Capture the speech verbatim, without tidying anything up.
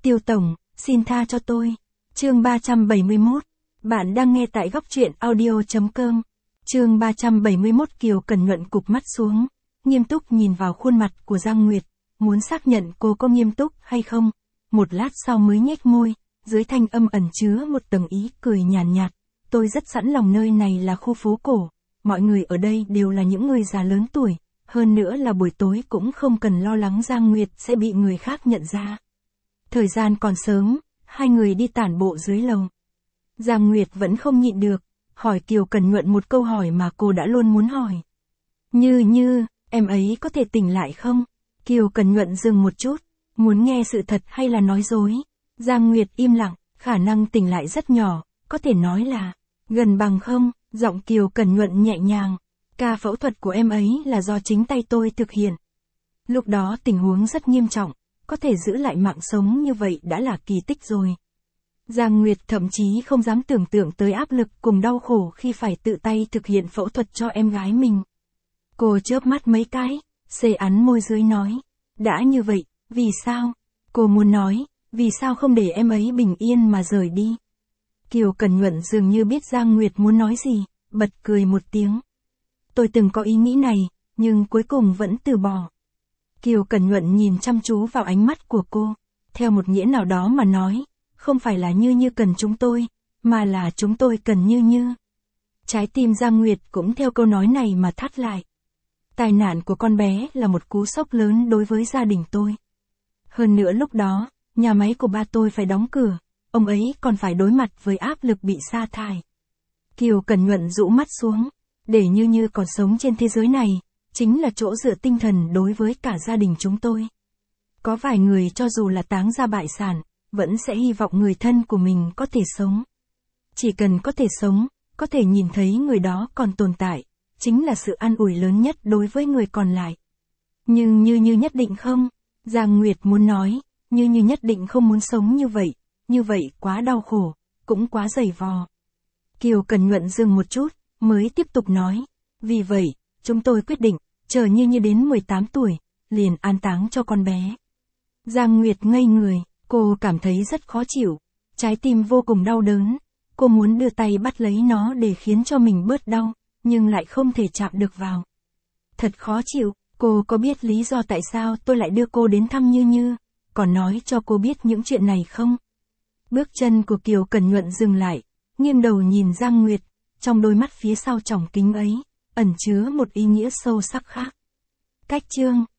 Tiêu Tổng, xin tha cho tôi. Chương ba trăm bảy mươi mốt. Bạn đang nghe tại góc truyện audio chấm com. Chương ba trăm bảy mươi mốt. Kiều Cẩn Nhuận cụp mắt xuống, nghiêm túc nhìn vào khuôn mặt của Giang Nguyệt, muốn xác nhận cô có nghiêm túc hay không. Một lát sau mới nhếch môi, dưới thanh âm ẩn chứa một tầng ý cười nhàn nhạt, nhạt. Tôi rất sẵn lòng, nơi này là khu phố cổ, mọi người ở đây đều là những người già lớn tuổi, hơn nữa là buổi tối cũng không cần lo lắng Giang Nguyệt sẽ bị người khác nhận ra. Thời gian còn sớm, hai người đi tản bộ dưới lầu. Giang Nguyệt vẫn không nhịn được, hỏi Kiều Cẩn Nhuận một câu hỏi mà cô đã luôn muốn hỏi. Như như, em ấy có thể tỉnh lại không? Kiều Cẩn Nhuận dừng một chút, muốn nghe sự thật hay là nói dối. Giang Nguyệt im lặng, khả năng tỉnh lại rất nhỏ, có thể nói là gần bằng không. Giọng Kiều Cẩn Nhuận nhẹ nhàng. Ca phẫu thuật của em ấy là do chính tay tôi thực hiện. Lúc đó tình huống rất nghiêm trọng, có thể giữ lại mạng sống như vậy đã là kỳ tích rồi. Giang Nguyệt thậm chí không dám tưởng tượng tới áp lực cùng đau khổ khi phải tự tay thực hiện phẫu thuật cho em gái mình. Cô chớp mắt mấy cái, xê ắn môi dưới nói. Đã như vậy, vì sao? Cô muốn nói, vì sao không để em ấy bình yên mà rời đi? Kiều Cẩn Nhuận dường như biết Giang Nguyệt muốn nói gì, bật cười một tiếng. Tôi từng có ý nghĩ này, nhưng cuối cùng vẫn từ bỏ. Kiều Cẩn Nhuận nhìn chăm chú vào ánh mắt của cô, theo một nghĩa nào đó mà nói, không phải là Như Như cần chúng tôi, mà là chúng tôi cần Như Như. Trái tim Giang Nguyệt cũng theo câu nói này mà thắt lại. Tai nạn của con bé là một cú sốc lớn đối với gia đình tôi. Hơn nữa lúc đó, nhà máy của ba tôi phải đóng cửa, ông ấy còn phải đối mặt với áp lực bị sa thải. Kiều Cẩn Nhuận rũ mắt xuống, để Như Như còn sống trên thế giới này, chính là chỗ dựa tinh thần đối với cả gia đình chúng tôi. Có vài người cho dù là táng ra bại sản, vẫn sẽ hy vọng người thân của mình có thể sống. Chỉ cần có thể sống, có thể nhìn thấy người đó còn tồn tại, chính là sự an ủi lớn nhất đối với người còn lại. Nhưng Như Như nhất định không, Giang Nguyệt muốn nói, Như Như nhất định không muốn sống như vậy, như vậy quá đau khổ, cũng quá dày vò. Kiều Cẩn Nhuận dừng một chút, mới tiếp tục nói, vì vậy, chúng tôi quyết định, chờ Như Như đến mười tám tuổi, liền an táng cho con bé. Giang Nguyệt ngây người, cô cảm thấy rất khó chịu, trái tim vô cùng đau đớn, cô muốn đưa tay bắt lấy nó để khiến cho mình bớt đau, nhưng lại không thể chạm được vào. Thật khó chịu, cô có biết lý do tại sao tôi lại đưa cô đến thăm Như Như, còn nói cho cô biết những chuyện này không? Bước chân của Kiều Cẩn Nhuận dừng lại, nghiêng đầu nhìn Giang Nguyệt, trong đôi mắt phía sau tròng kính ấy, ẩn chứa một ý nghĩa sâu sắc khác. Cách chương